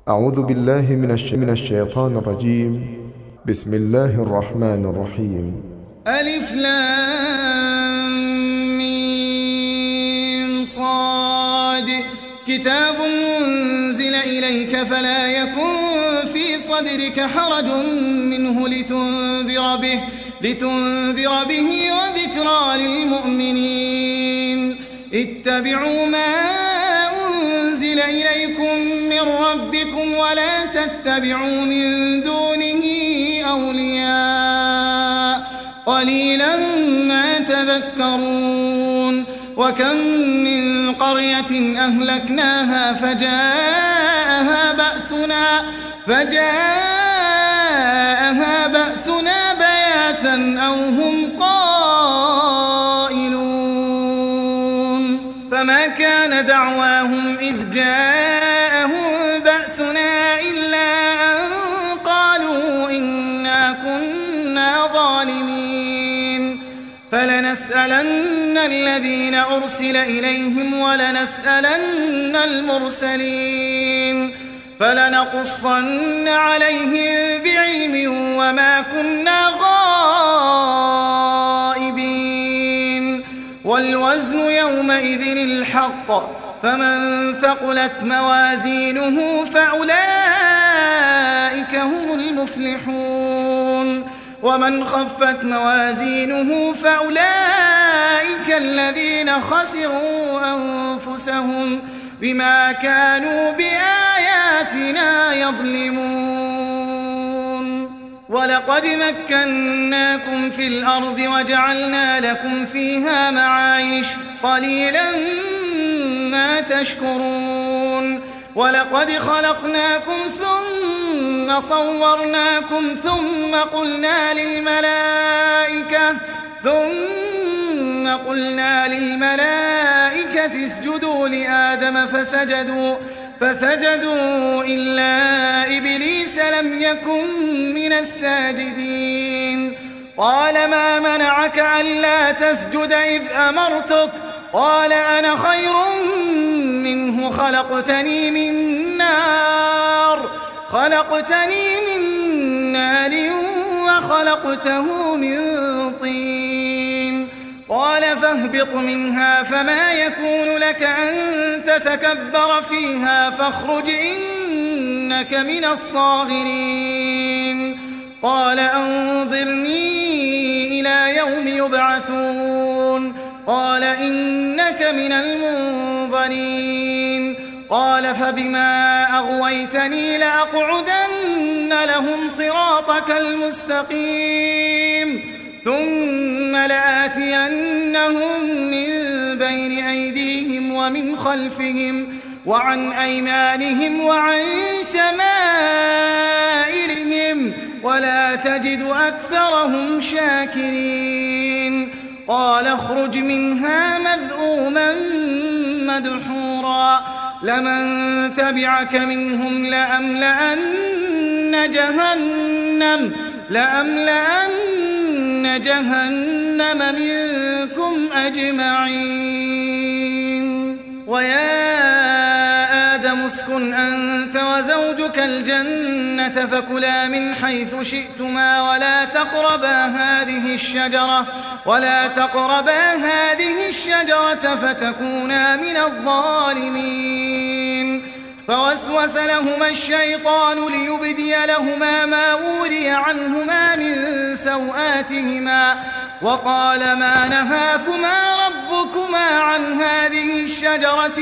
أعوذ بالله من الشيطان الرجيم. بسم الله الرحمن الرحيم. ألف لام ميم صاد. كتاب أنزل إليك فلا يكن في صدرك حرج منه لتنذر به وذكرى للمؤمنين. اتبعوا ما أنزل إليكم من ربكم ولا تتبعوا من دونه أولياء قليلا ما تذكرون. وكم من قرية أهلكناها فجاءها بأسنا بياتا أو هم قائلون. فما كان دعواهم إذ جاءهم بأسنا إلا أن قالوا إنا كنا ظالمين. فلنسألن الذين أرسل إليهم ولنسألن المرسلين. فلنقصن عليهم بعلم وما كنا غائبين. والوزن يومئذ الحق. فمن ثقلت موازينه فأولئك هم المفلحون. ومن خفت موازينه فأولئك الذين خسروا أنفسهم بما كانوا بآياتنا يظلمون. ولقد مكناكم في الأرض وجعلنا لكم فيها معايش قليلا ما تشكرون. ولقد خلقناكم ثم صورناكم ثم قلنا للملائكة اسجدوا لآدم فسجدوا إلا إبليس لم يكن من الساجدين. قال ما منعك ألا تسجد إذ أمرتك؟ قال أنا خير منه خلقتني من نار وخلقته من طين. قال فاهبط منها فما يكون لك أن تتكبر فيها فاخرج إنك من الصاغرين. قال أنظرني إلى يوم يبعثون. قال إنك من المنظرين. قال فبما أغويتني لأقعدن لهم صراطك المستقيم ثم لآتينهم من بين أيديهم ومن خلفهم وعن أيمانهم وعن شمائلهم ولا تجد أكثرهم شاكرين. قال اخرج منها مذءوما مدحورا لمن تبعك منهم لأملأن جهنم منكم أجمعين. ويا آدم اسكن أنت وزوجك الجنة فكلا من حيث شئتما ولا تقربا هذه الشجرة فتكونا من الظالمين. فوسوس لهما الشيطان ليبدي لهما ما وري عنهما من سوآتهما وقال ما نهاكما ربكما عن هذه الشجرة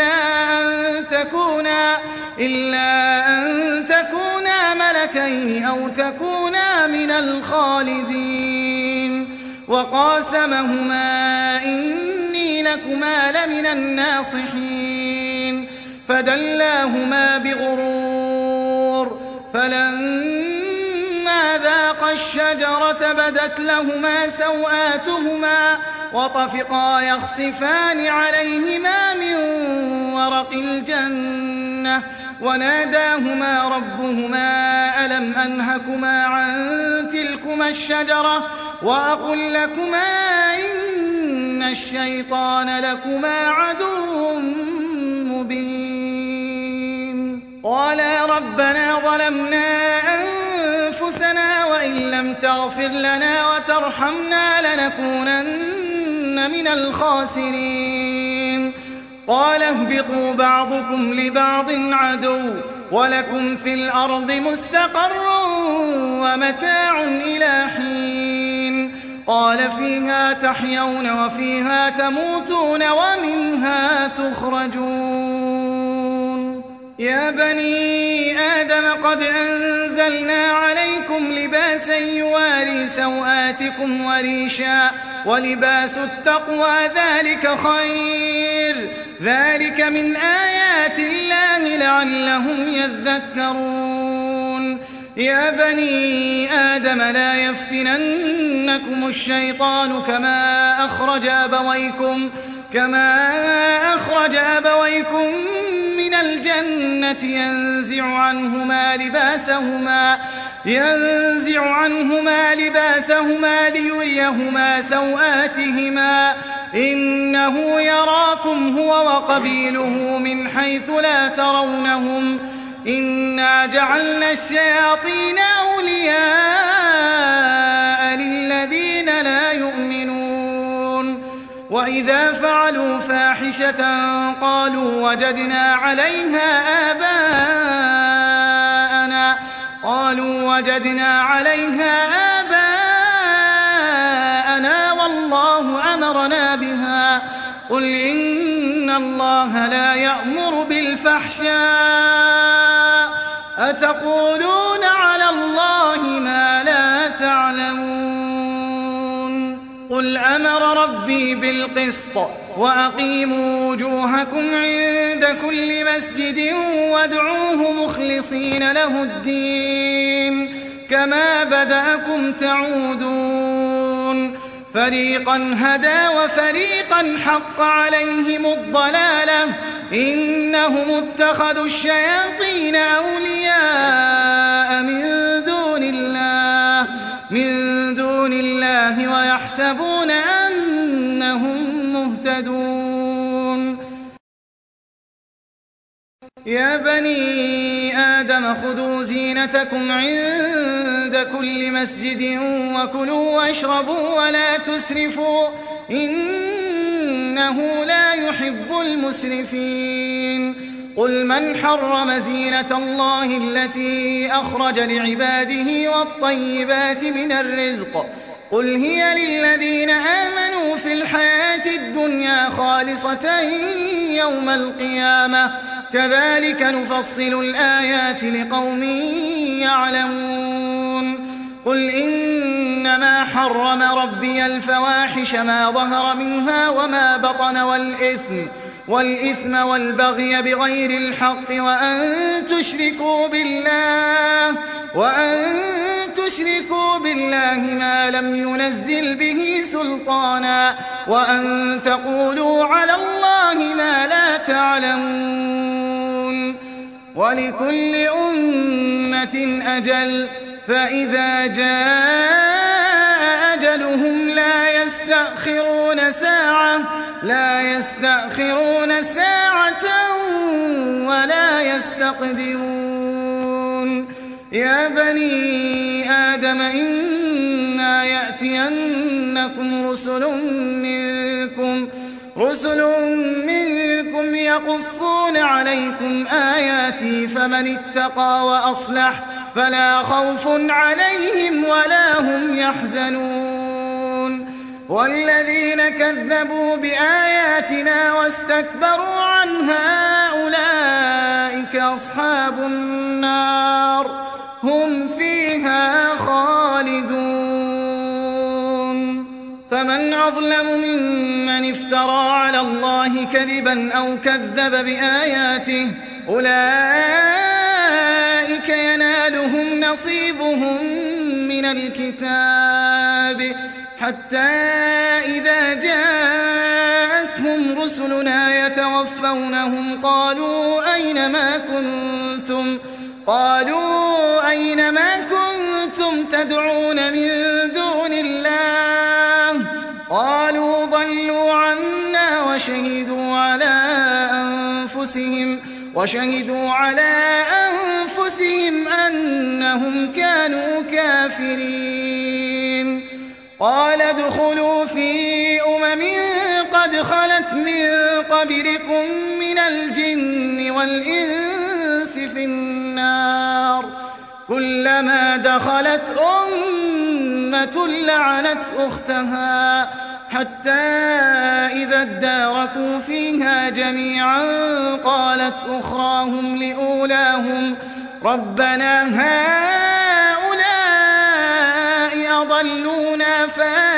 إلا أن تكونا ملكين أو تكونا من الخالدين. وقاسمهما إني لكما لمن الناصحين. فدلاهما بغرور فلما ذاقا الشجرة بدت لهما سوآتهما وطفقا يخصفان عليهما من ورق الجنة وناداهما ربهما ألم أنهكما عن تلكما الشجرة وأقل لكما إن الشيطان لكما عدو مبين. قالا ربنا ظلمنا أنفسنا وإن لم تغفر لنا وترحمنا لنكونن من الخاسرين قال اهبطوا بعضكم لبعض عدو ولكم في الأرض مستقر ومتاع إلى حين قال فيها تحيون وفيها تموتون ومنها تخرجون يا بني آدم قد أنزلنا عليكم لباسا يواري سوآتكم وريشا ولباس التقوى ذلك خير ذلك من آيات الله لعلهم يذكرون يا بني آدم لا يفتننكم الشيطان كما أخرج أبويكم من الجنة ينزع عنهما لباسهما ليريهما سوآتهما إنه يراكم هو وقبيله من حيث لا ترونهم إنا جعلنا الشياطين أولياء للذين لا يؤمنون وإذا فعلوا فاحشة قالوا وجدنا عليها آباءنا والله أمرنا بها قل إن الله لا يأمر بالفحشاء أتقولون على الله ما لا تعلمون قل أمر ربي بالقسط وأقيموا وجوهكم عند كل مسجد وادعوه مخلصين له الدين كما بدأكم تعودون فريقا هدى وفريقا حق عليهم الضلالة إنهم اتخذوا الشياطين أولياء من دون الله ويحسبون أنهم مهتدون يا بني آدم خذوا زينتكم عند كل مسجد وكلوا واشربوا ولا تسرفوا إنه لا يحب المسرفين قل من حرم زينة الله التي أخرج لعباده والطيبات من الرزق قل هي للذين آمنوا في الحياة الدنيا خالصة يوم القيامة كذلك نفصل الآيات لقوم يعلمون قل إنما حرم ربي الفواحش ما ظهر منها وما بطن والإثم والبغي بغير الحق وأن تشركوا بالله ما لم ينزل به سلطانا وأن تقولوا على الله ما لا تعلمون ولكل أمة أجل فإذا جاء أجلهم لا يستأخرون ساعة ولا يستقدمون يا بني آدم إما يأتينكم رسل منكم يقصون عليكم آياتي فمن اتقى وأصلح فلا خوف عليهم ولا هم يحزنون والذين كذبوا بآياتنا واستكبروا عنها أولئك أصحاب النار هم فيها خالدون فمن أظلم ممن افترى على الله كذبا أو كذب بآياته أولئك ينالهم نصيبهم من الكتاب حتى إذا جاءتهم رسلنا يتوفونهم قالوا أين ما كنتم تدعون من دون الله قالوا ضلوا عنا وشهدوا على أنفسهم وشهدوا على أنفسهم أنهم كانوا كافرين. قال ادخلوا في قد خلت من قبلكم من الجن والإنس في النار كلما دخلت أمة لعنت أختها حتى إذا اداركوا فيها جميعا قالت أخراهم لأولاهم ربنا هؤلاء أضلونا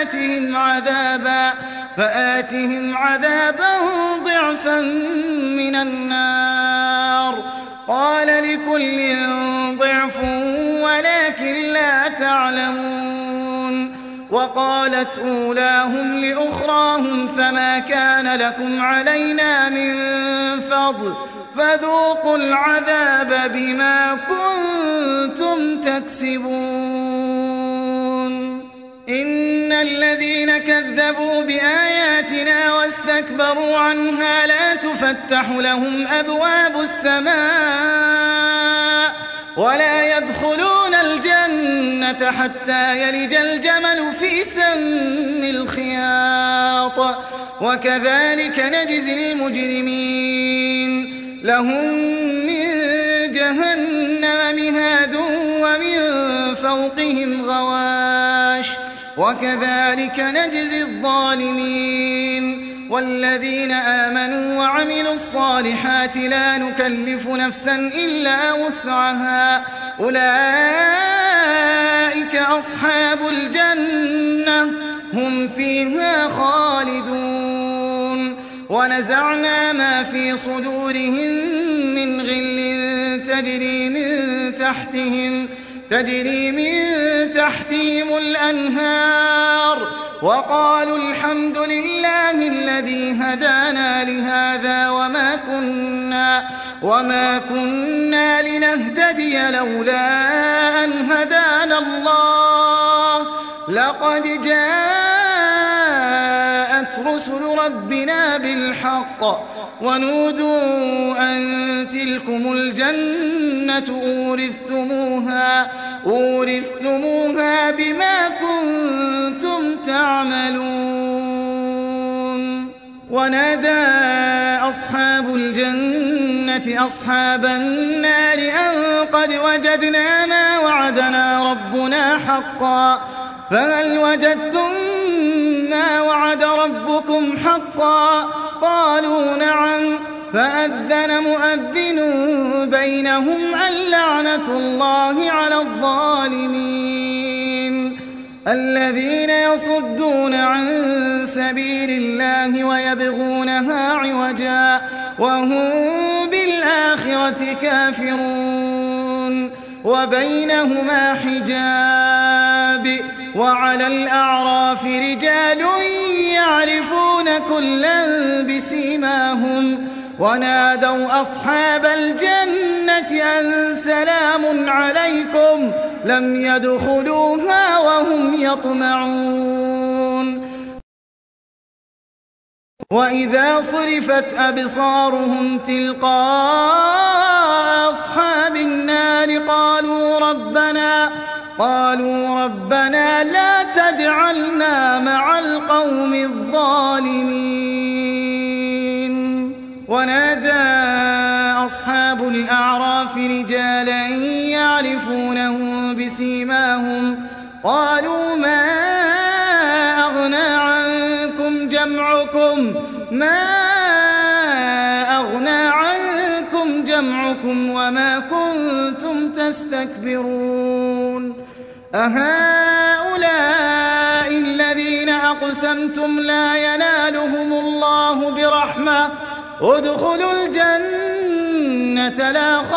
فآتهم عذابا ضعفا من النار. قال لكل ضعف ولكن لا تعلمون. وقالت أولاهم لأخراهم فما كان لكم علينا من فضل فذوقوا العذاب بما كنتم تكسبون. إن الذين كذبوا بآياتنا واستكبروا عنها لا تفتح لهم أبواب السماء ولا يدخلون الجنة حتى يلج الجمل في سم الخياط وكذلك نجزي المجرمين. لهم من جهنم مهاد ومن فوقهم غواش وكذلك نجزي الظالمين. والذين آمنوا وعملوا الصالحات لا نكلف نفسا إلا وسعها أولئك أصحاب الجنة هم فيها خالدون. ونزعنا ما في صدورهم من غل تجري من تحتهم الأنهار وقالوا الحمد لله الذي هدانا لهذا وما كنا لنهتدي لولا أن هدانا الله لقد جاءت رسل ربنا بالحق ونودوا أن تلكم الجنة أورثتموها بما كنتم تعملون. ونادى أصحاب الجنة أصحاب النار أن قد وجدنا ما وعدنا ربنا حقا فهل وجدتم ما وعد ربكم حقا قالوا نعم فأذن مؤذن بينهم اللعنة الله على الظالمين الذين يصدون عن سبيل الله ويبغونها عوجا وهم بالآخرة كافرون وبينهما حجاب وعلى الأعراف رجال يعرفون كلا بسيماهم ونادوا أصحاب الجنة أن سلام عليكم لم يدخلوها وهم يطمعون. وإذا صرفت أبصارهم تلقاء أصحاب النار قالوا ربنا لا تجعلنا مع القوم الظالمين. ونادى أصحاب الأعراف رجالا يعرفونهم بسيماهم قالوا ما أغنى عنكم جمعكم وما كنتم تستكبرون. أهؤلاء الذين أقسمتم لا ينالهم الله برحمة ادخلوا الجنة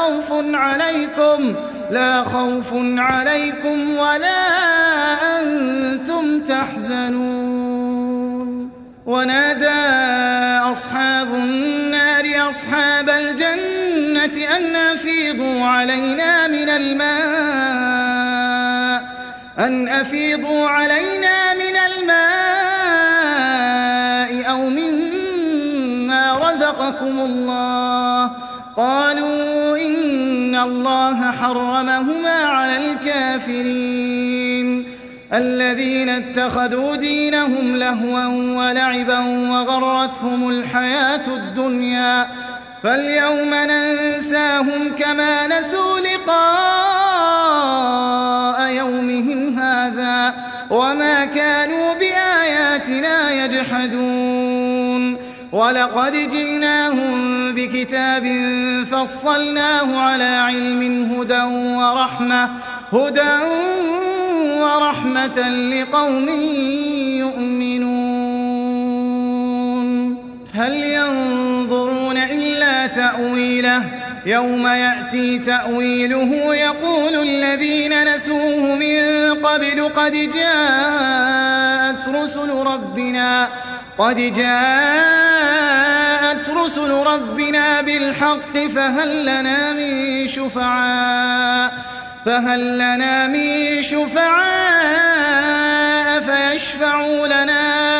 لا خوف عليكم ولا أنتم تحزنون. ونادى أصحاب النار أصحاب الجنة أن أفيضوا علينا من الماء أو مما رزقكم الله قالوا إن الله حرمهما على الكافرين الذين اتخذوا دينهم لهوا ولعبا وغرتهم الحياة الدنيا فاليوم ننساهم كما نسوا لقاء يومهم هذا وما كانوا بآياتنا يجحدون ولقد جئناهم بكتاب فصلناه على علم هدى ورحمة لقوم يؤمنون هل ينظرون إلا تأويله يوم يأتي تأويله يقول الذين نسوه من قبل قد جاءت رسل ربنا بالحق فهل لنا من شفعاء فيشفعوا لنا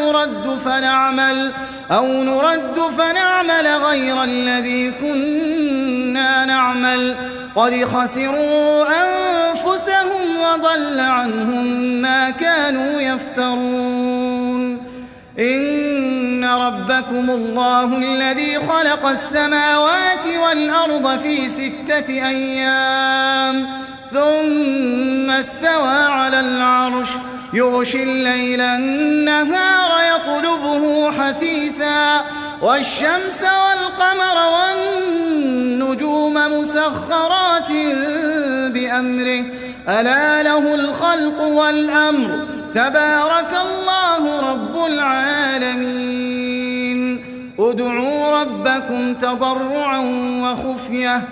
أو نرد فنعمل غير الذي كنا نعمل قد خسروا أنفسهم وضل عنهم ما كانوا يفترون إن ربكم الله الذي خلق السماوات والأرض في 6 أيام ثم استوى على العرش يغشي الليل النهار يطلبه حثيثا والشمس والقمر والنجوم مسخرات بأمره ألا له الخلق والأمر تبارك الله رب العالمين ادعوا ربكم تضرعا وخفية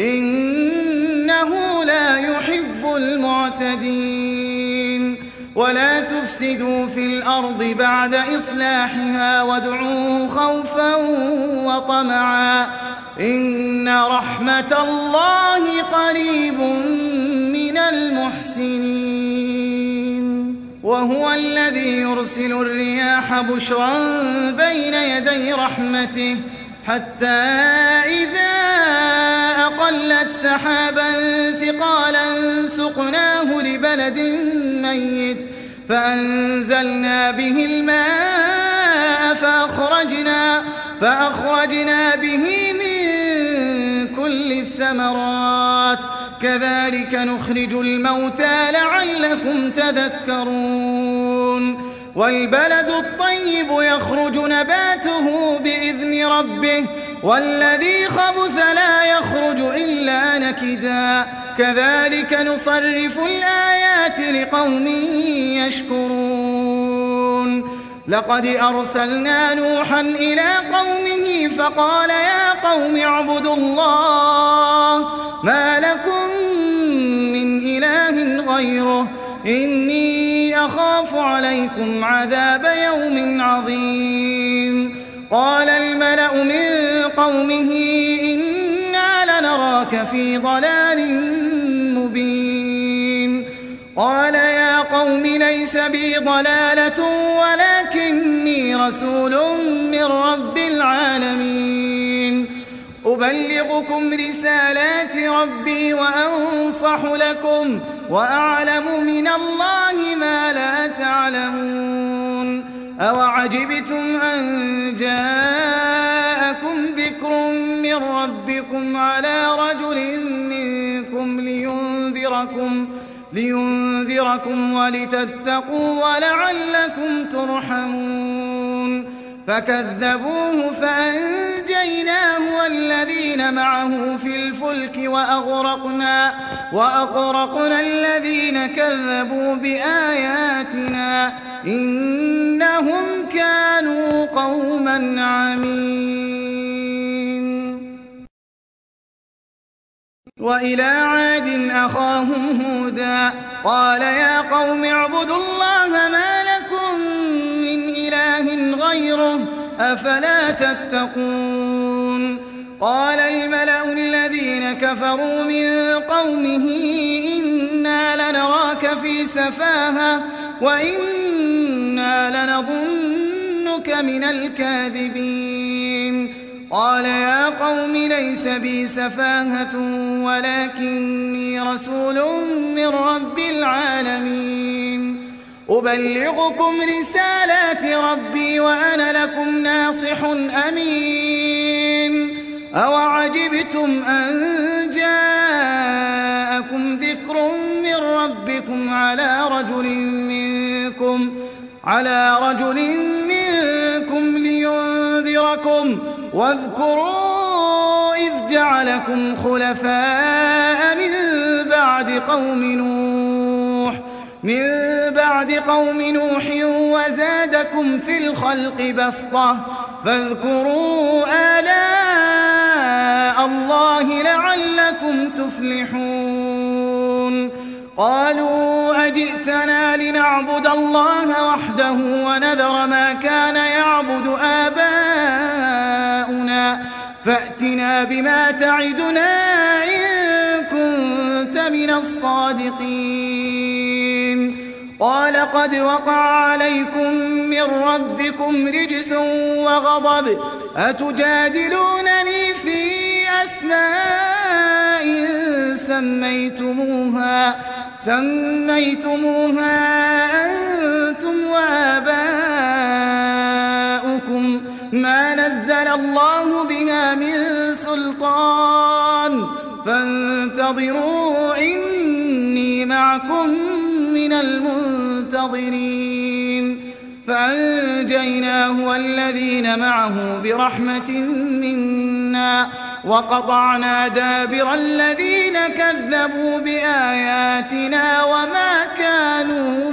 إنه لا يحب المعتدين ولا تفسدوا في الأرض بعد إصلاحها وادعوه خوفا وطمعا إن رحمة الله قريب من المحسنين وهو الذي يرسل الرياح بشرا بين يدي رحمته حتى إذا أقلت سحابا ثقالا سقناه لبلد ميت فأنزلنا به الماء فأخرجنا به من كل الثمرات كذلك نخرج الموتى لعلكم تذكرون والبلد الطيب يخرج نباته بإذن ربه والذي خبث لا يخرج إلا نكدا كذلك نصرف الآيات لقوم يشكرون لقد أرسلنا نوحا إلى قومه فقال يا قوم اعبدوا الله ما لكم من إله غيره إني أخاف عليكم عذاب يوم عظيم قال الملأ من قومه إنا لنراك في ضلال مبين قال يا قوم ليس بي ضلالة ولكني رسول من رب العالمين أبلغكم رسالات ربي وأنصح لكم وأعلم من الله ما لا تعلمون أوعجبتم أن جاءكم ذكر من ربكم على رجل منكم لينذركم ولتتقوا ولعلكم ترحمون فكذبوه فأنجيناه والذين معه في الفلك وأغرقنا الذين كذبوا بآياتنا إنهم كانوا قوما عمين وإلى عاد أخاهم هودا قال يا قوم اعبدوا الله ما لكم من إله غيره أفلا تتقون قال الملأ الذين كفروا من قومه إنا لنراك في سفاهة وإنا لنظنك من الكاذبين قال يا قوم ليس بي سفاهة ولكني رسول من رب العالمين أبلغكم رسالات ربي وأنا لكم ناصح أمين أوعجبتم أن جاءكم ذكر من ربكم على رجل منكم لينذركم واذكروا إذ جعلكم خلفاء من بعد قوم نوح وزادكم في الخلق بسطة فاذكروا آلاء الله لعلكم تفلحون قالوا أجئتنا لنعبد الله وحده ونذر ما كان يعبد آباؤنا فأتنا بما تعدنا إن كنت من الصادقين قال قد وقع عليكم من ربكم رجس وغضب أتجادلونني في أسماء سميتموها أنتم وآباؤكم ما نزل الله بها من سلطان فانتظروا إني معكم من المنتظرين فأنجيناه والذين معه برحمة منا وقطعنا دابر الذين كذبوا بآياتنا وما كانوا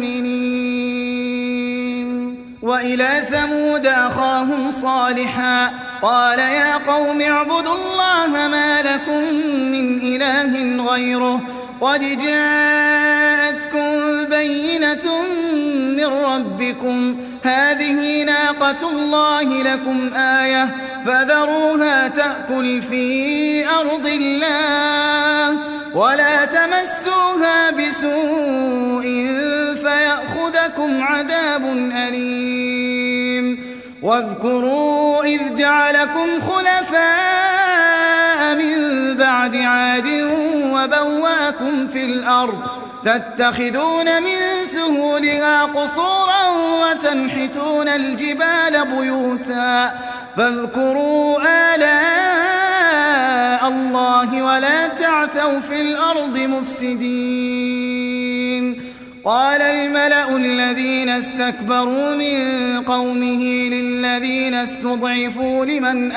مؤمنين وإلى ثمود أخاهم صالحا قال يا قوم اعبدوا الله ما لكم من إله غيره قد جاءتكم بينة من ربكم هذه ناقة الله لكم آية فذروها تأكل في أرض الله ولا تمسوها بسوء فيأخذكم عذاب أليم واذكروا إذ جعلكم خلفاء من بعد عاد وبواكم في الأرض تتخذون من سهولها قصورا وتنحتون الجبال بيوتا فاذكروا آلاء الله ولا تعثوا في الأرض مفسدين قال الملأ الذين استكبروا من قومه للذين استضعفوا لمن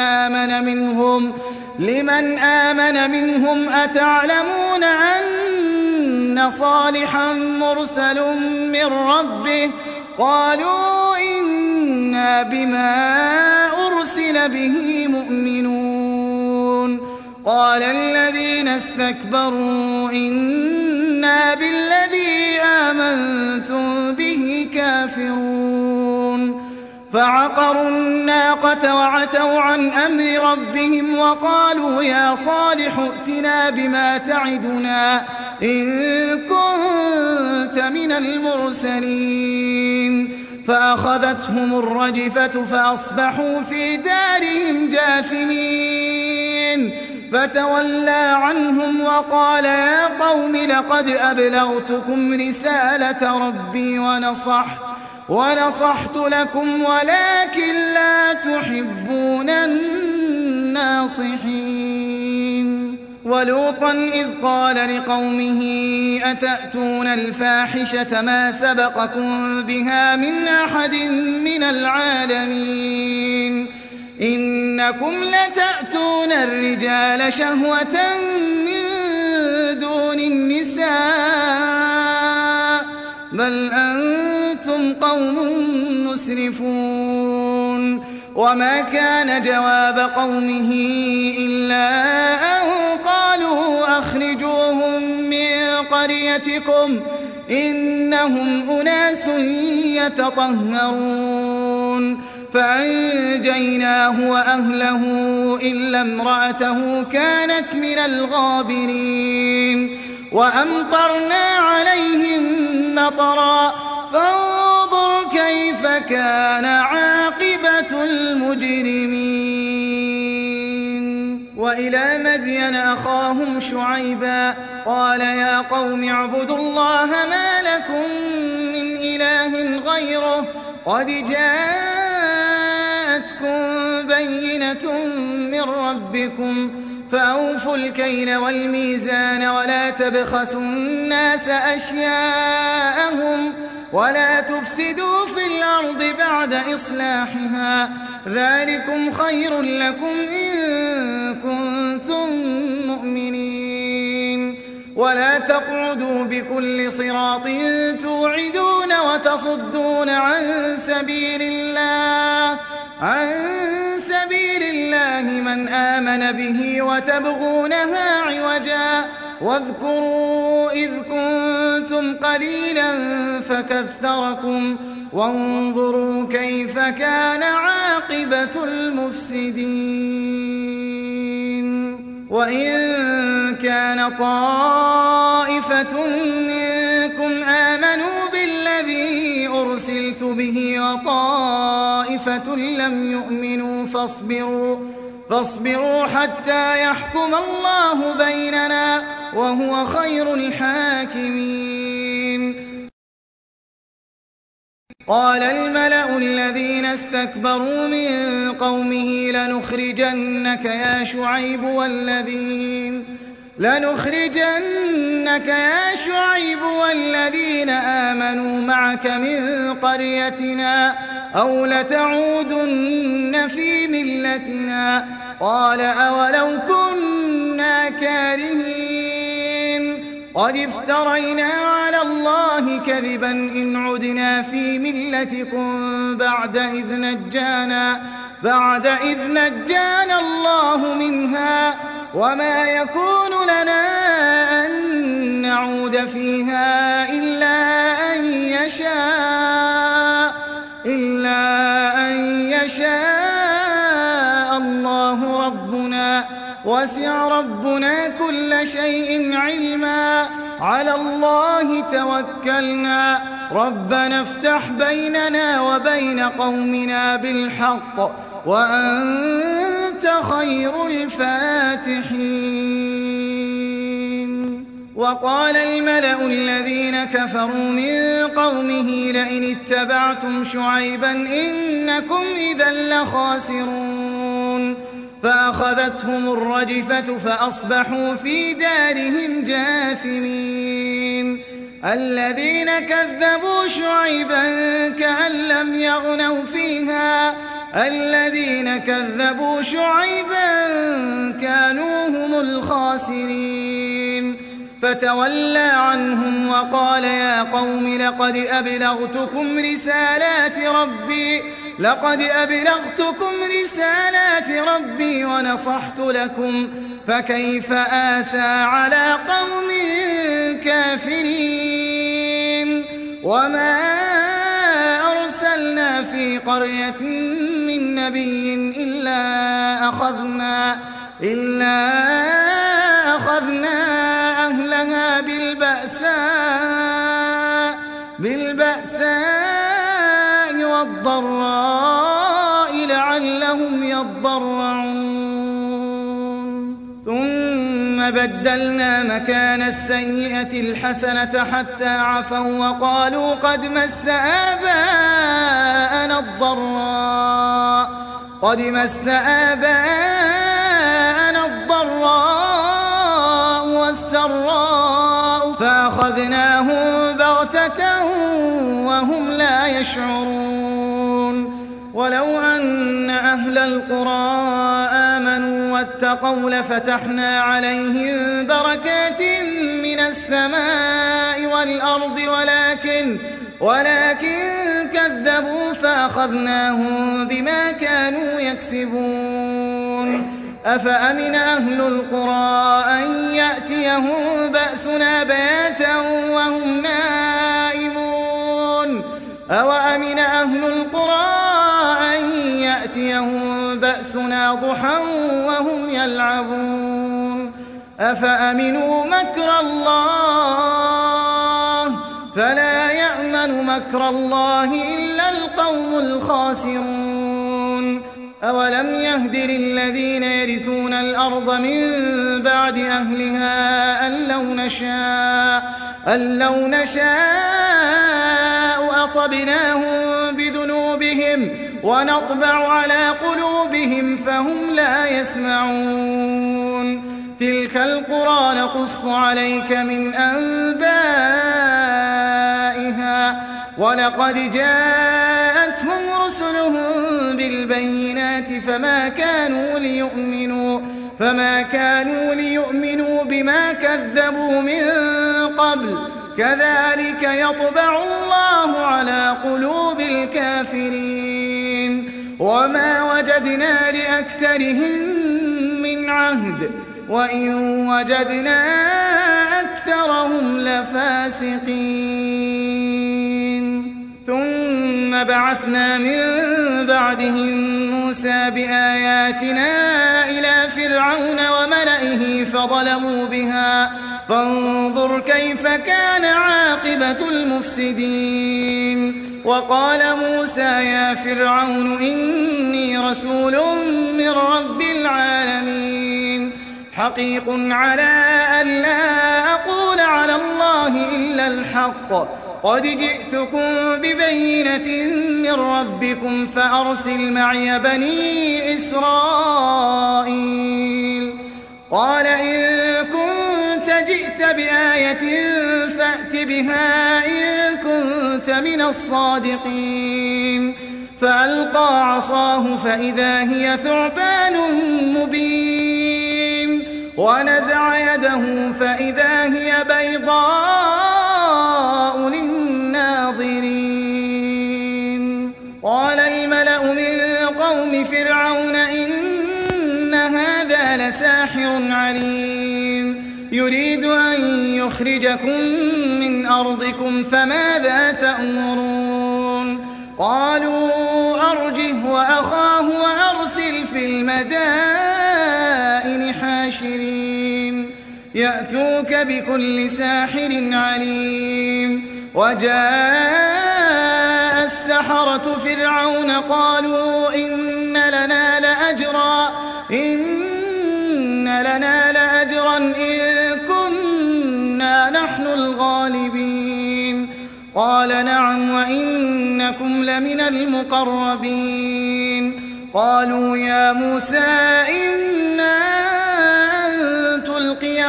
آمن منهم أتعلمون أن صالحا مرسل من ربه قالوا إنا بما أرسل به مؤمنون قال الذين استكبروا إنا بالذي آمنتم به كافرون فعقروا الناقة وعتوا عن أمر ربهم وقالوا يا صالح ائتنا بما تعدنا إن كنت من المرسلين فأخذتهم الرجفة فأصبحوا في دارهم جاثمين فتولى عنهم وقال يا قوم لقد أبلغتكم رسالة ربي ونصحت لكم ولكن لا تحبون الناصحين ولوطا إذ قال لقومه أتأتون الفاحشة ما سبقكم بها من أحد من العالمين إنكم لتأتون الرجال شهوة من دون النساء بل أنتم قوم مسرفون وما كان جواب قومه إلا أن قالوا أخرجوهم من قريتكم إنهم أناس يتطهرون فأنجيناه وأهله إلا امرأته كانت من الغابرين وأمطرنا عليهم مطرا فانظر كيف كان عاقبة المجرمين وإلى مدين أخاهم شعيبا قال يا قوم اعبدوا الله ما لكم من إله غيره قد جاءتكم بينة من ربكم فأوفوا الكيل والميزان ولا تبخسوا الناس أشياءهم ولا تفسدوا في الأرض بعد إصلاحها ذلكم خير لكم إن كنتم مؤمنين ولا تقعدوا بكل صراط توعدون وتصدون عن سبيل الله من آمن به وتبغونها عوجا واذكروا إذ كنتم قليلا فكثركم وانظروا كيف كان عاقبة المفسدين وإن كان طائفة منكم آمنوا بالذي أرسلت به وطائفة لم يؤمنوا فاصبروا حتى يحكم الله بيننا وهو خير الحاكمين قال الملأ الذين استكبروا من قومه لنخرجنك يا شعيب والذين آمنوا معك من قريتنا أو لتعودن في ملتنا قال أولو كنا كارهين قد افترينا على الله كذبا إن عدنا في ملتكم بعد إذ نجانا الله منها وما يكون لنا أن نعود فيها إلا أن يشاء الله ربنا وسع ربنا كل شيء علما على الله توكلنا ربنا افتح بيننا وبين قومنا بالحق وأنت خير الفاتحين وقال الملأ الذين كفروا من قومه لئن اتبعتم شعيبا إنكم إذا لخاسرون فأخذتهم الرجفة فأصبحوا في دارهم جاثمين الذين كذبوا شعيبا كأن لم يغنوا فيها الذين كذبوا شعيبا كانوا هم الخاسرين فتولى عنهم وقال يا قوم لقد أبلغتكم رسالات ربي ونصحت لكم فكيف آسى على قوم كافرين وما أرسلنا في قرية من نبي إلا أخذنا أهلها بالبأساء والضراء لعلهم يضرعون ثم بدلنا مكان السيئة الحسنة حتى عفوا وقالوا قد مس آباءنا الضراء والسراء فأخذناهم بغتة وهم لا يشعرون ولو أن أهل القرى آمنوا واتقوا لفتحنا عليهم بركات من السماء والأرض ولكن كذبوا فأخذناهم بما كانوا يكسبون أفأمن أهل القرى أن يأتيهم بأسنا بياتا وهم نائمون أوأمن أهل القرى أن يأتيهم بأسنا ضحى وهم يلعبون أفأمنوا مكر الله فلا يأمن مكر الله إلا القوم الخاسرون أولم يهد للذين يرثون الأرض من بعد أهلها أن لو نشاء أصبناهم بذنوبهم ونطبع على قلوبهم فهم لا يسمعون تلك القرى نقص عليك من أنبائها ولقد جاءتهم رسلهم بالبينات فما كانوا ليؤمنوا بما كذبوا من قبل كذلك يطبع الله على قلوب الكافرين وما وجدنا لأكثرهم من عهد وإن وجدنا أكثرهم لفاسقين ثم بعثنا من بعدهم موسى بآياتنا إلى فرعون وملئه فظلموا بها فانظر كيف كان عاقبة المفسدين وقال موسى يا فرعون إني رسول من رب العالمين حقيق على أن لا أقول على الله إلا الحق قد جئتكم ببينة من ربكم فأرسل معي بني إسرائيل قال إن كنت جئت بآية فأت بها إن كنت من الصادقين فألقى عصاه فإذا هي ثعبان مبين ونزع يده فإذا هي بيضاء للناظرين قال الملأ من قوم فرعون إن هذا لساحر عليم يريد أن يخرجكم من أرضكم فماذا تأمرون قالوا أرجه وأخاه وأرسل في المدائن حاشرين يأتوك بكل ساحر عليم وجاء السحرة فرعون قالوا إن لنا لأجرا إن كنا نحن الغالبين قال نعم وإنكم لمن المقربين قالوا يا موسى إنا أن تلقي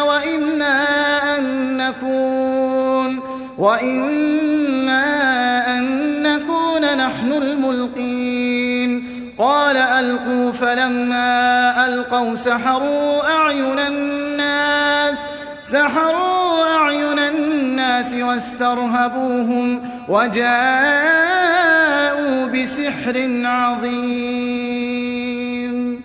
وإما أن نكون نحن الملقين قال ألقوا فلما ألقوا سحروا أعين الناس واسترهبوهم وجاءوا بسحر عظيم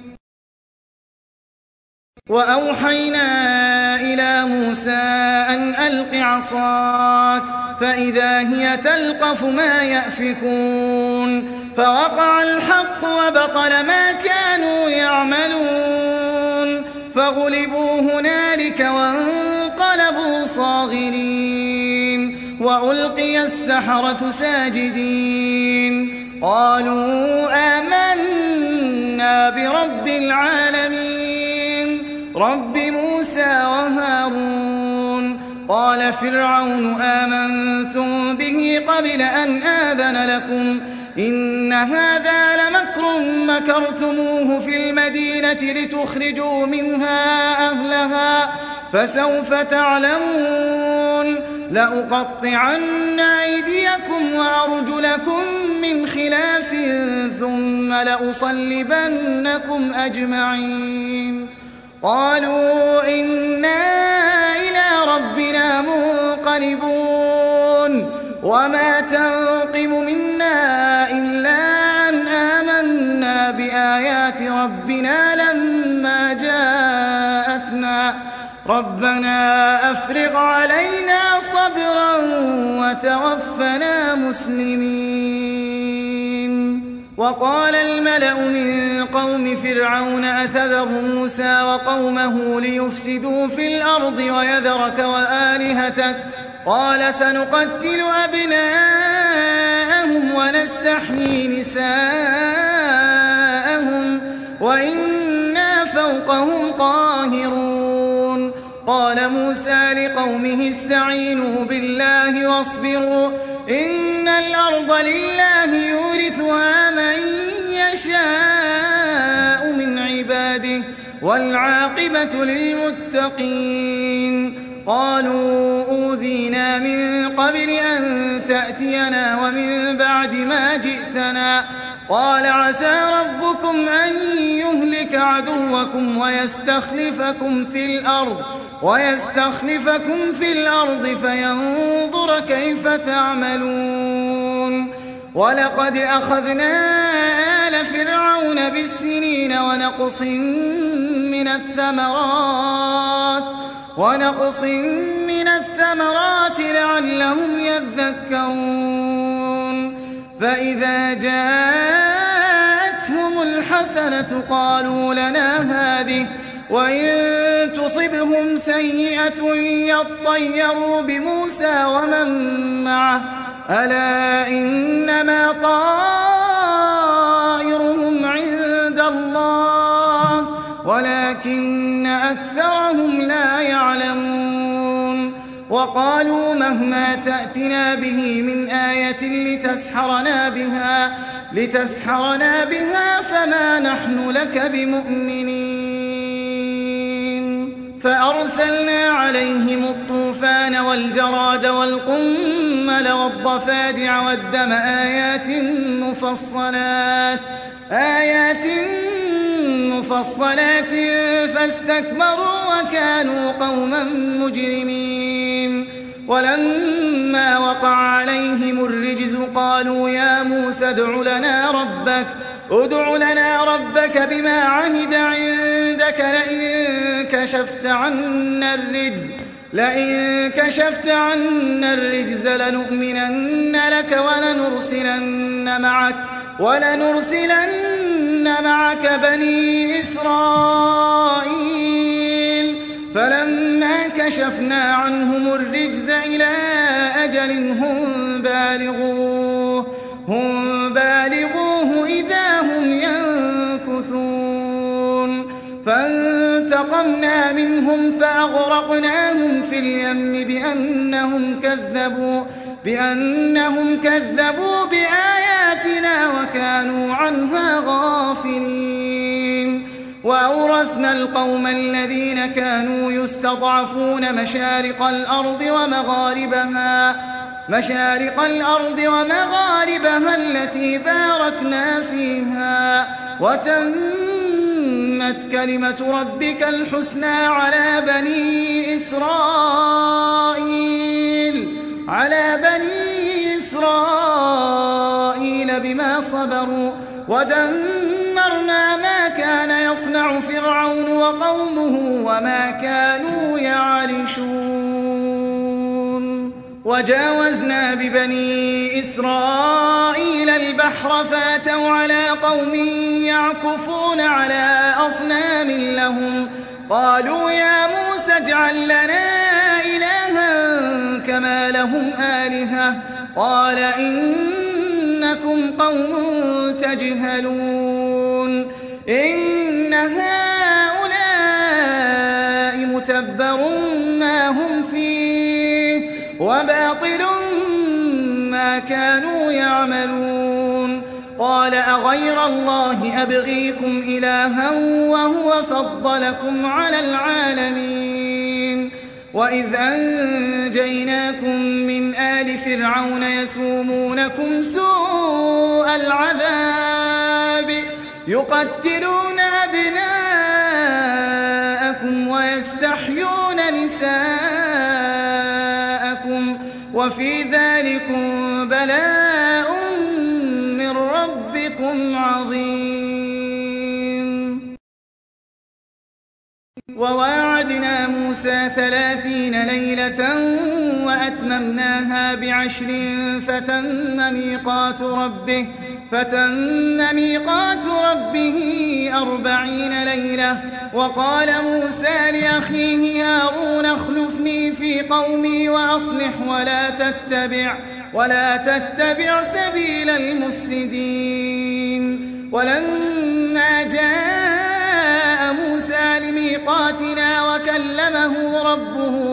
وأوحينا إلى موسى أن ألق عصاك فإذا هي تلقف ما يأفكون فوقع الحق وبطل ما كانوا يعملون فغلبوا هنالك وانقلبوا صاغرين وألقي السحرة ساجدين قالوا آمنا برب العالمين رب موسى وهارون قال فرعون آمنتم به قبل أن آذن لكم إن هذا لمكر مكرتموه في المدينة لتخرجوا منها أهلها فسوف تعلمون لأقطعن أيديكم وأرجلكم من خلاف ثم لأصلبنكم أجمعين قالوا إنا إلى ربنا منقلبون وما تنقم منا إلا أن آمنا بآيات ربنا لما جاءتنا ربنا أفرغ علينا صبرا وتوفنا مسلمين وقال الملأ من قوم فرعون أتذر موسى وقومه ليفسدوا في الأرض ويذرك وآلهتك قال سنقتل أبناءهم ونستحيي نساءهم وإنا فوقهم قاهرون. قال موسى لقومه استعينوا بالله واصبروا إن الأرض لله يورثها من يشاء من عباده والعاقبة للمتقين. قالوا أوذينا من قبل أن تأتينا ومن بعد ما جئتنا قال عسى ربكم أن يهلك عدوكم ويستخلفكم في الأرض فينظر كيف تعملون. ولقد أخذنا آل فرعون بالسنين ونقص من الثمرات لعلهم يذكرون. فإذا جاءتهم الحسنة قالوا لنا هذه وإن تصبهم سيئة يطيروا بموسى ومن معه ألا إنما طائرهم عند الله ولكن أكثرهم لا يعلمون. وقالوا مهما تأتنا به من آية لتسحرنا بها فما نحن لك بمؤمنين. فأرسلنا عليهم الطوفان والجراد والقمل والضفادع والدم آيات مفصلات فاستكبروا وكانوا قوما مجرمين. ولما وقع عليهم الرجز قالوا يا موسى ادع لنا ربك بما عهد عندك لئن كشفت عنا الرجز لنؤمنن لك ولنرسلن معك بني إسرائيل. فلما كشفنا عنهم الرجز إلى أجل هم بالغوه إذا هم ينكثون. فانتقمنا منهم فأغرقناهم في اليم بأنهم كذبوا بآياتنا وكانوا عنها غافلين. وأورثنا القوم الذين كانوا يستضعفون مشارق الأرض ومغاربها التي باركنا فيها وتمت كلمة ربك الحسنى على بني إسرائيل بما صبروا ودمرنا ما كان يصنع فرعون وقومه وما كانوا يعرشون. وجاوزنا ببني إسرائيل البحر فاتوا على قوم يعكفون على أصنام لهم قالوا يا موسى اجعل لنا إلها كما لهم آلهة قال إنكم قوم تجهلون. إن هؤلاء متبر ما هم فيه وباطل ما كانوا يعملون. قال أغير الله أبغيكم إلها وهو فضلكم على العالمين. وإذ أنجيناكم من آل فرعون يسومونكم سوء العذاب يقتلون أبناءكم ويستحيون نساءكم وفي ذلكم بلاء من ربكم عظيم. وواعدنا موسى 30 ليلة وأتممناها ب10 فتم ميقات ربه 40 ليلة. وقال موسى لأخيه هارون اخلفني في قومي وأصلح ولا تتبع سبيل المفسدين. ولما جاء موسى لميقاتنا وكلمه ربه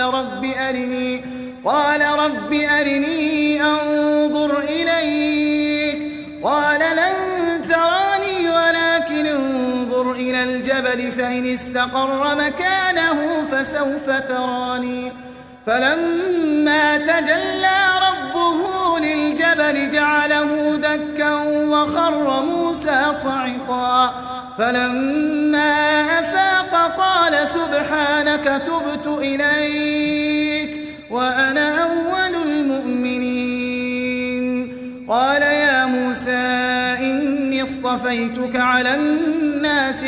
قال رب أرني أنظر إليك قال لن تراني ولكن انظر إلى الجبل فإن استقر مكانه فسوف تراني فلما تجلى ربه للجبل جعله دكا وخر موسى صعقا فلما أفاق قال سبحانك تبت إليك وأنا أول المؤمنين قال يا موسى إني اصطفيتك على الناس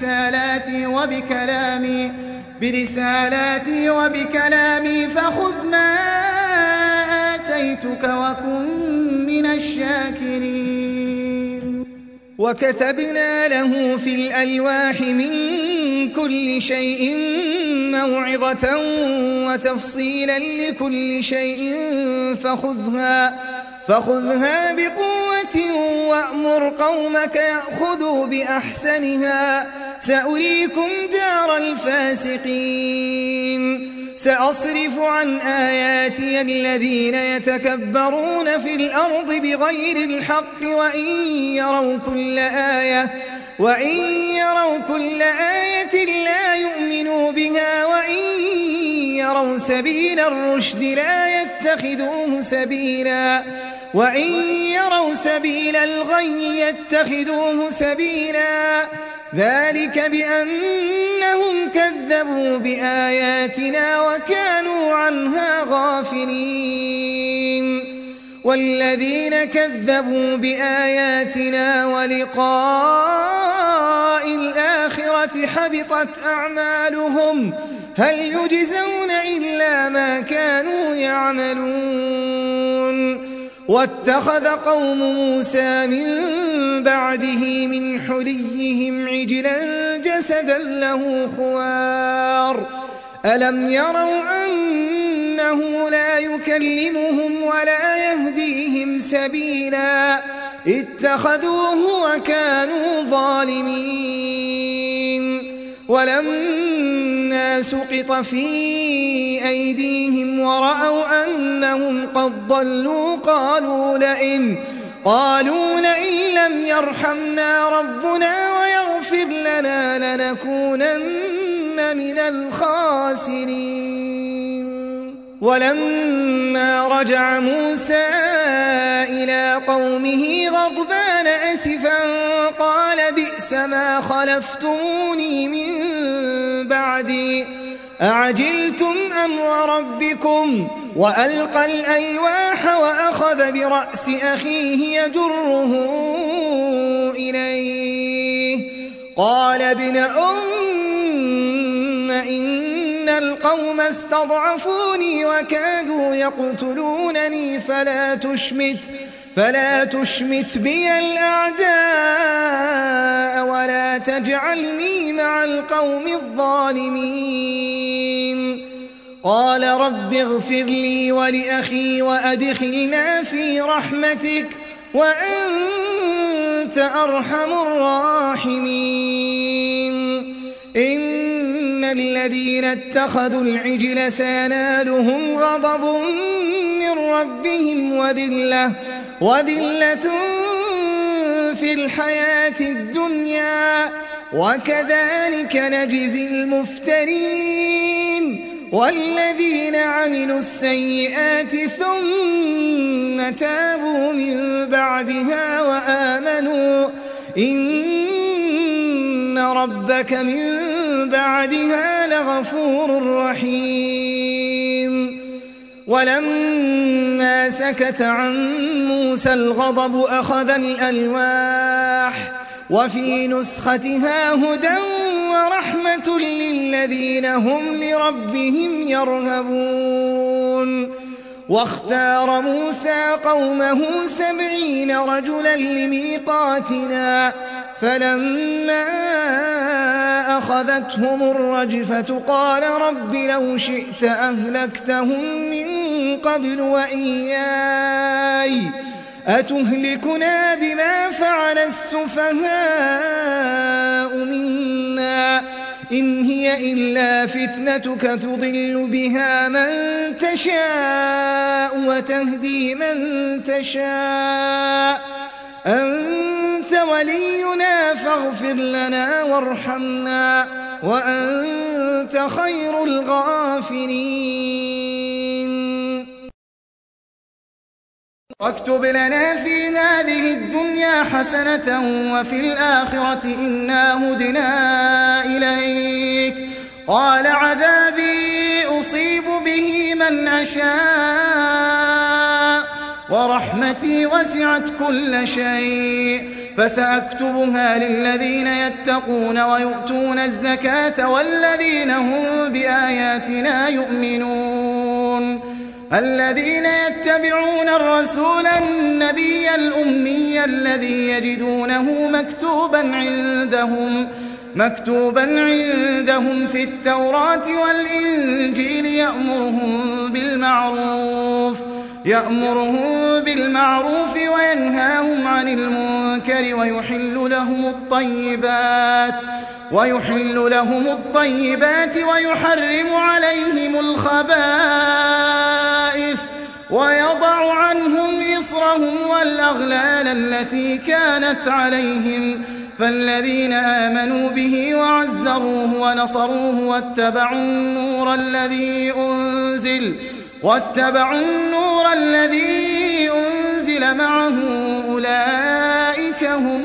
برسالاتي وبكلامي فخذ ما آتيتك وكن من الشاكرين وكتبنا له في الألواح من كل شيء موعظة وتفصيلا لكل شيء فخذها بقوة وأمر قومك يأخذوا بأحسنها سأريكم دار الفاسقين سأصرف عن آياتي الذين يتكبرون في الأرض بغير الحق وإن يروا كل آية لا يؤمنوا بها وإن يروا سبيل الرشد لا يتخذوه سبيلا وإن يروا سبيل الغي يتخذوه سبيلا ذلك بأنهم كذبوا بآياتنا وكانوا عنها غافلين والذين كذبوا بآياتنا ولقاء الآخرة حبطت أعمالهم هل يجزون إلا ما كانوا يعملون واتخذ قوم موسى من بعده من حليهم عجلا جسدا له خوار ألم يروا أنه لا يكلمهم ولا يهديهم سبيلا اتخذوه وكانوا ظالمين ولما سقط في أيديهم ورأوا أنهم قد ضلوا قالوا لئن لم يرحمنا ربنا ويغفر لنا لنكونن من الخاسرين ولما رجع موسى إلى قومه غضبان أسفا قال بئس ما خلفتموني من بعدي أعجلتم أمر ربكم وألقى الألواح وأخذ برأس أخيه يجره إليه قال ابن إن القوم استضعفوني وكادوا يقتلونني فلا تشمت بي الأعداء ولا تجعلني مع القوم الظالمين قال رب اغفر لي ولأخي وأدخلنا في رحمتك وأنت أرحم الراحمين إن الذين اتخذوا العجل سينالهم غضب من ربهم وذلة في الحياة الدنيا وكذلك نجزي المفترين والذين عملوا السيئات ثم تابوا من بعدها وآمنوا إن ربك من بعدها لغفور رحيم ولما سكت عن موسى الغضب أخذ الألواح وفي نسختها هدى ورحمة للذين هم لربهم يرهبون واختار موسى قومه 70 رجلا لميقاتنا فلما أخذتهم الرجفة قال رب لو شئت أهلكتهم من قبل وإياي أتهلكنا بما فعل السفهاء منا إن هي إلا فتنتك تضل بها من تشاء وتهدي من تشاء أنت ولينا فاغفر لنا وارحمنا وأنت خير الغافرين واكتب لنا في هذه الدنيا حسنة وفي الآخرة إنا هدنا إليك قال عذابي أصيب به من أشاء ورحمتي وسعت كل شيء فسأكتبها للذين يتقون ويؤتون الزكاة والذين هم بآياتنا يؤمنون الذين يتبعون الرسول النبي الأمي الذي يجدونه مكتوبا عندهم في التوراة والإنجيل يأمرهم بالمعروف وينهاهم عن المنكر ويحل لهم الطيبات ويحرم عليهم الخبائث ويضع عنهم إصرهم والأغلال التي كانت عليهم فالذين آمنوا به وعزروه ونصروه واتبعوا النور الذي أنزل معه أولئك هم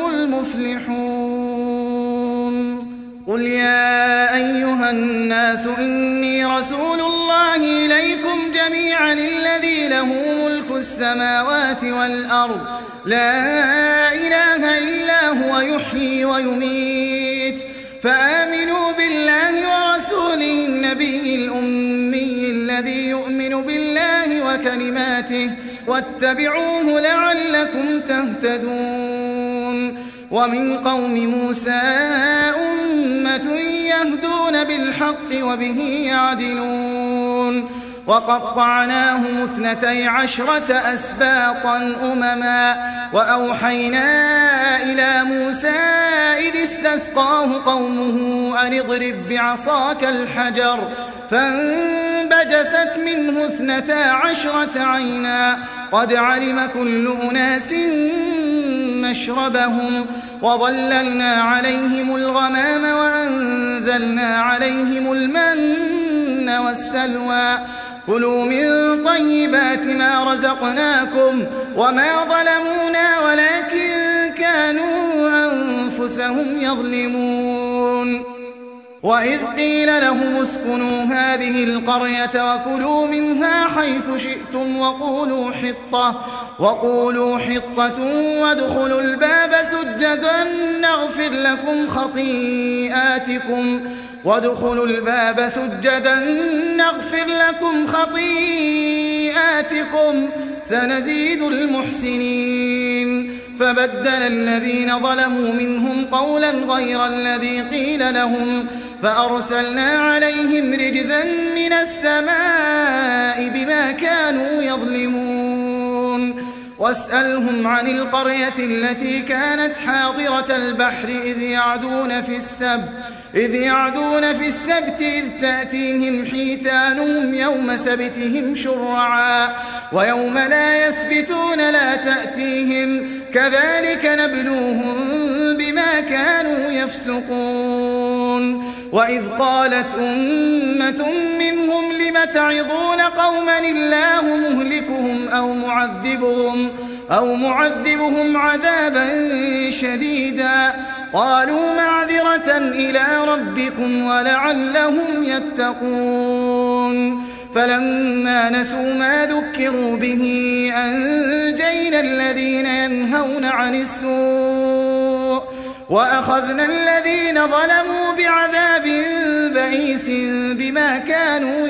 المفلحون قل يا أيها الناس إني رسول الله إليكم جميعا الذي له ملك السماوات والأرض لا إله إلا هو يحيي ويميت فآمنوا بالله ورسوله النبي الأمي الذي يؤمن بالله وكلماته واتبعوه لعلكم تهتدون ومن قوم موسى أمة يهدون بالحق وبه يعدلون وقطعناهم 12 أسباطا أمما وأوحينا إلى موسى إذ استسقاه قومه أن اضرب بعصاك الحجر فانبجست منه 12 عينا قد علم كل أناس مشربهم وظللنا عليهم الغمام وأنزلنا عليهم المن والسلوى كلوا من طيبات ما رزقناكم وما ظلمونا ولكن كانوا أنفسهم يظلمون وإذ قيل لهم اسكنوا هذه القرية وكلوا منها حيث شئتم وقولوا حطة وادخلوا الباب سجدا نغفر لكم خطيئاتكم سنزيد المحسنين فبدل الذين ظلموا منهم قولا غير الذي قيل لهم فأرسلنا عليهم رجزا من السماء بما كانوا يظلمون واسألهم عن القرية التي كانت حاضرة البحر إذ يعدون في السبت إذ تأتيهم حيتانهم يوم سبتهم شرعا ويوم لا يسبتون لا تأتيهم كذلك نبلوهم بما كانوا يفسقون وإذ قالت أمة منهم لم تعظون قوما الله مهلكهم أو معذبهم عذابا شديدا قالوا معذرة إلى ربكم ولعلهم يتقون فلما نسوا ما ذكروا به أنجينا الذين ينهون عن السوء وأخذنا الذين ظلموا بعذاب بئيس بما كانوا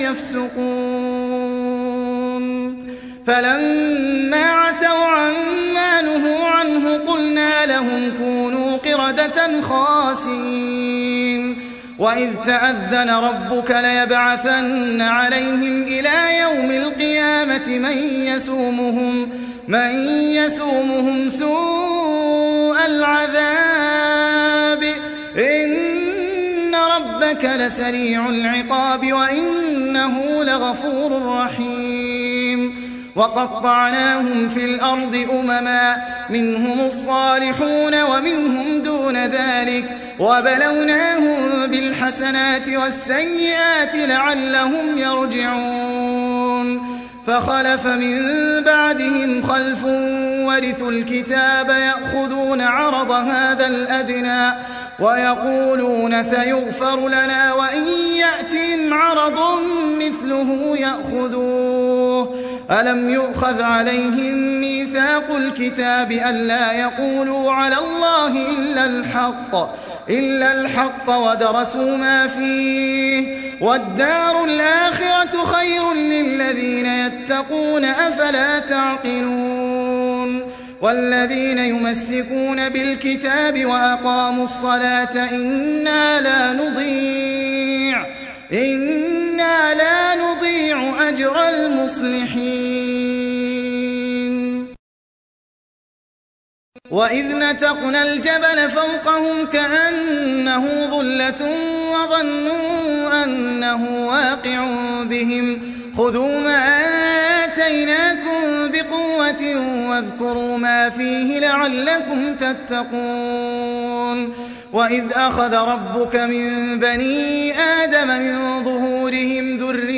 يفسقون فلما عتوا عما نهوا عنه قلنا لهم كونوا قردة خاسئين وإذ تأذن ربك ليبعثن عليهم إلى يوم القيامة من من يسومهم سوء العذاب إن ربك لسريع العقاب وإنه لغفور رحيم وقطعناهم في الأرض أمما منهم الصالحون ومنهم دون ذلك وبلوناهم بالحسنات والسيئات لعلهم يرجعون فخلف من بعدهم خلف ورثوا الكتاب يأخذون عرض هذا الأدنى ويقولون سيغفر لنا وإن يأتهم عرض مثله يأخذوه ألم يؤخذ عليهم ميثاق الكتاب ألا يقولوا على الله إلا الحق ودرسوا ما فيه والدار الآخرة خير للذين يتقون أفلا تعقلون والذين يمسكون بالكتاب وأقاموا الصلاة إنا لا نضيع أجر المصلحين وإذ نتقنا الجبل فوقهم كأنه ظلة وظنوا أنه واقع بهم خذوا ما آتيناكم بقوة واذكروا ما فيه لعلكم تتقون وإذ أخذ ربك من بني آدم من ظهورهم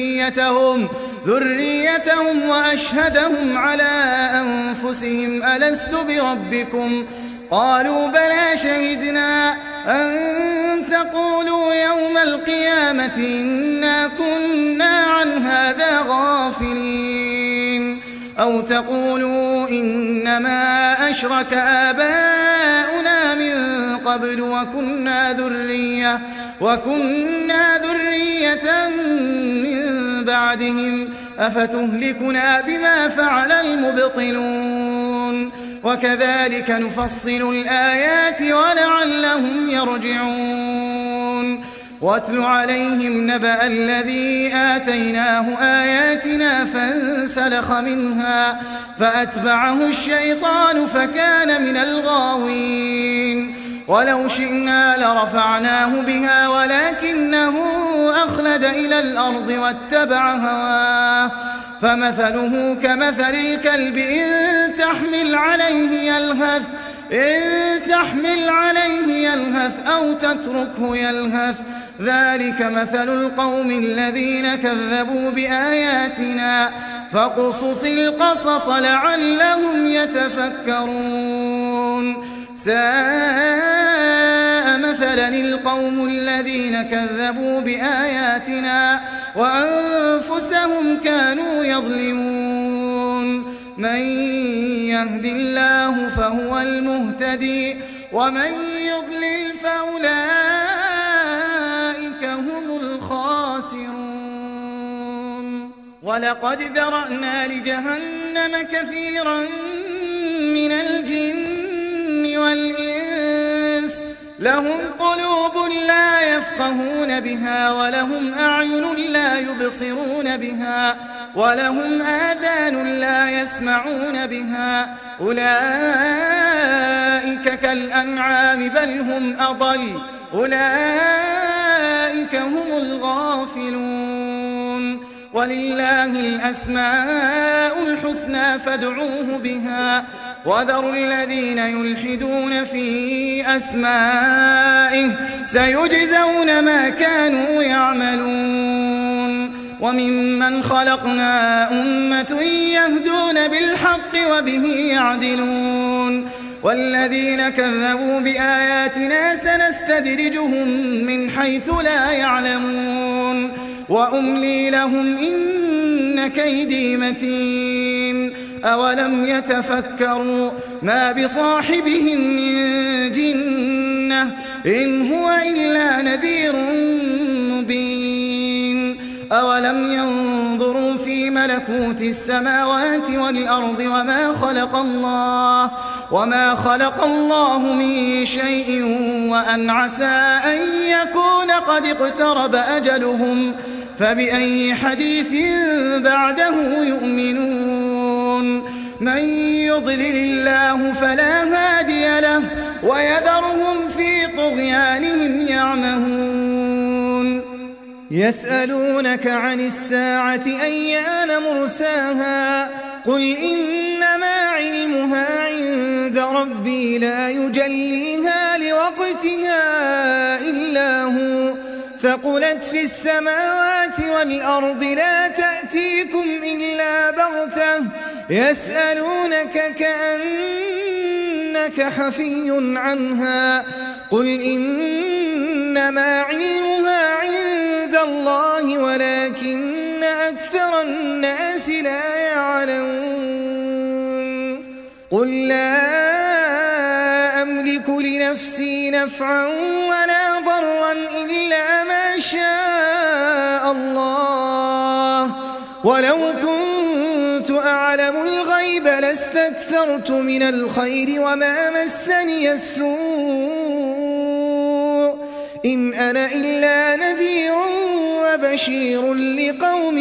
ذريتهم وأشهدهم على أنفسهم ألست بربكم قالوا بلى شهدنا أن تقولوا يوم القيامة إنا كنا عن هذا غافلين أو تقولوا إنما أشرك آباؤنا من قبل وكنا ذرية من بعدهم أفتهلكنا بما فعل المبطلون وكذلك نفصل الآيات ولعلهم يرجعون واتل عليهم نبأ الذي آتيناه آياتنا فانسلخ منها فأتبعه الشيطان فكان من الغاوين ولو شئنا لرفعناه بها ولكنه أخلد إلى الأرض واتبع هواه فمثله كمثل الكلب إن تحمل عليه يلهث أو تتركه يلهث ذلك مثل القوم الذين كذبوا بآياتنا فاقصص القصص لعلهم يتفكرون ساء مثلا القوم الذين كذبوا بآياتنا وأنفسهم كانوا يظلمون من يهد الله فهو المهتدي ومن يضلل فأولئك هم الخاسرون ولقد ذرأنا لجهنم كثيرا من الجن والإنس لهم قلوب لا يفقهون بها ولهم أعين لا يبصرون بها ولهم آذان لا يسمعون بها أولئك كالأنعام بل هم أضل أولئك هم الغافلون ولله الأسماء الحسنى فادعوه بها وذروا الذين يلحدون في أسمائه سيجزون ما كانوا يعملون وممن خلقنا أمة يهدون بالحق وبه يعدلون والذين كذبوا بآياتنا سنستدرجهم من حيث لا يعلمون وأملي لهم إن كيدي متين أولم يتفكروا ما بصاحبهم من جنة إن هو إلا نذير مبين أولم ينظروا في ملكوت السماوات والأرض وما خلق الله من شيء وأن عسى أن يكون قد اقترب أجلهم فبأي حديث بعده يؤمنون من يضلل الله فلا هادي له ويذرهم في طغيانهم يعمهون يسألونك عن الساعة أيان مرساها قل إنما علمها عند ربي لا يجليها لوقتها إلا هو ثقلت في السماوات والأرض لا تأتيكم إلا بغتة يسألونك كأنك حفي عنها قل إنما علمها عند الله ولكن أكثر الناس لا يعلمون قل لا أملك لنفسي نفعا ولا ضرا إلا ما شاء الله ولو كنت أعلم الغيب لاستكثرت من الخير وما مسني السوء إن أنا إلا نذير وبشير لقوم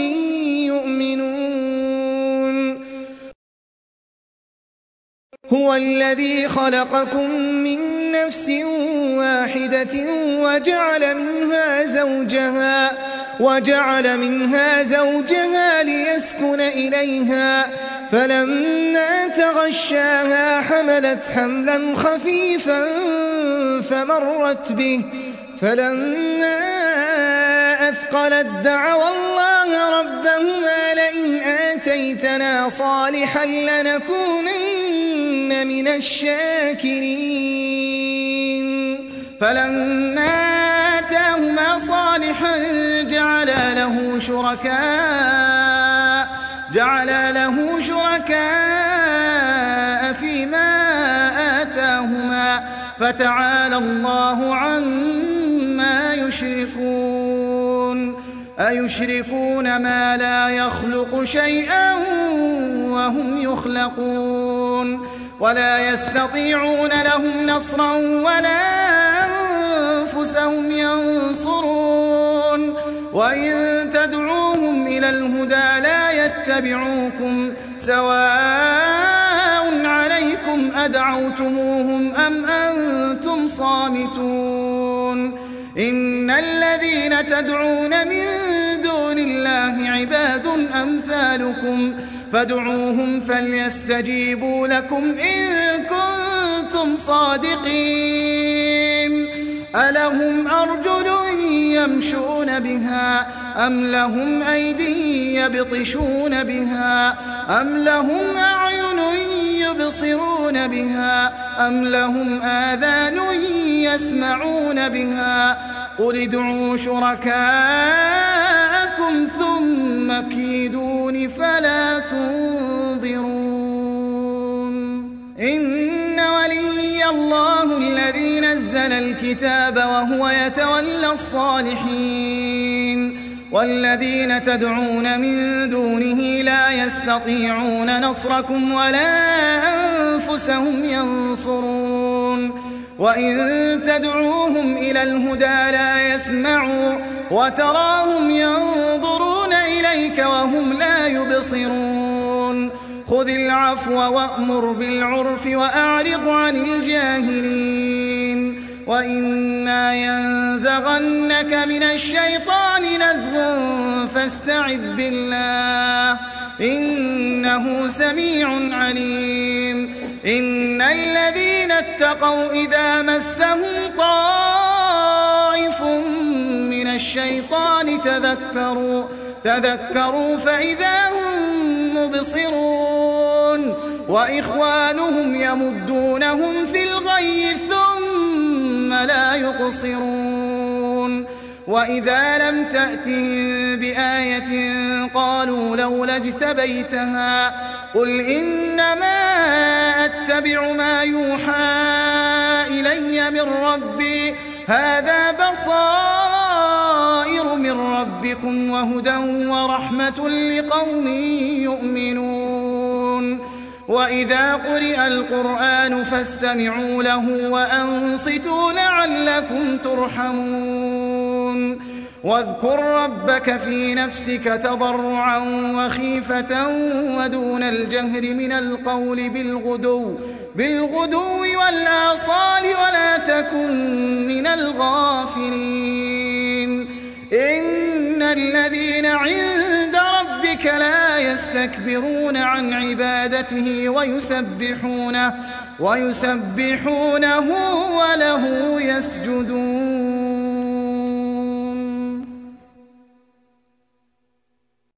يؤمنون هو الذي خلقكم من نفس واحدة وجعل منها زوجها ليسكن إليها فلما تغشاها حملت حملا خفيفا فمرت به فلما أثقلت دعوا الله ربهما لئن آتيتنا صالحا لنكونن من الشاكرين فلما آتاهما صالحا جعل له شركاء فيما آتاهما فتعالى الله عما يشركون أيشركون ما لا يخلق شيئا وهم يخلقون ولا يستطيعون لهم نصرا ولا أنفسهم ينصرون وإن تدعوهم إلى الهدى لا يتبعوكم سواء عليكم أدعوتموهم أم أنتم صامتون إن الذين تدعون من دون الله عباد أمثالكم فادعوهم فليستجيبوا لكم إن كنتم صادقين ألهم أرجل يمشون بها أم لهم أيدي يبطشون بها أم لهم أعين يبصرون بها أم لهم آذان يسمعون بها قل ادعوا شركاءكم ثم كيدون فلا تنظرون إن ولي الله الذي نزل الكتاب وهو يتولى الصالحين والذين تدعون من دونه لا يستطيعون نصركم ولا أنفسهم ينصرون وإن تدعوهم إلى الهدى لا يسمعوا وتراهم ينظرون إليك وهم لا يبصرون خذ العفو وأمر بالعرف وأعرض عن الجاهلين وإما ينزغنك من الشيطان نزغ فاستعذ بالله إنه سميع عليم إن الذين اتقوا إذا مسهم طائف من الشيطان تذكروا فإذا هم مبصرون وإخوانهم يمدونهم في الغي ثم لا يقصرون وإذا لم تأتهم بآية قالوا لولا اجتبيتها قل إنما أتبع ما يوحى إلي من ربي هذا بصائر من ربكم وهدى ورحمة لقوم يؤمنون وإذا قرئ القرآن فاستمعوا له وأنصتوا لعلكم ترحمون واذكر ربك في نفسك تضرعا وخيفة ودون الجهر من القول بالغدو والآصال ولا تكن من الغافلين إن الذين عند ربك لا يستكبرون عن عبادته ويسبحونه وله يسجدون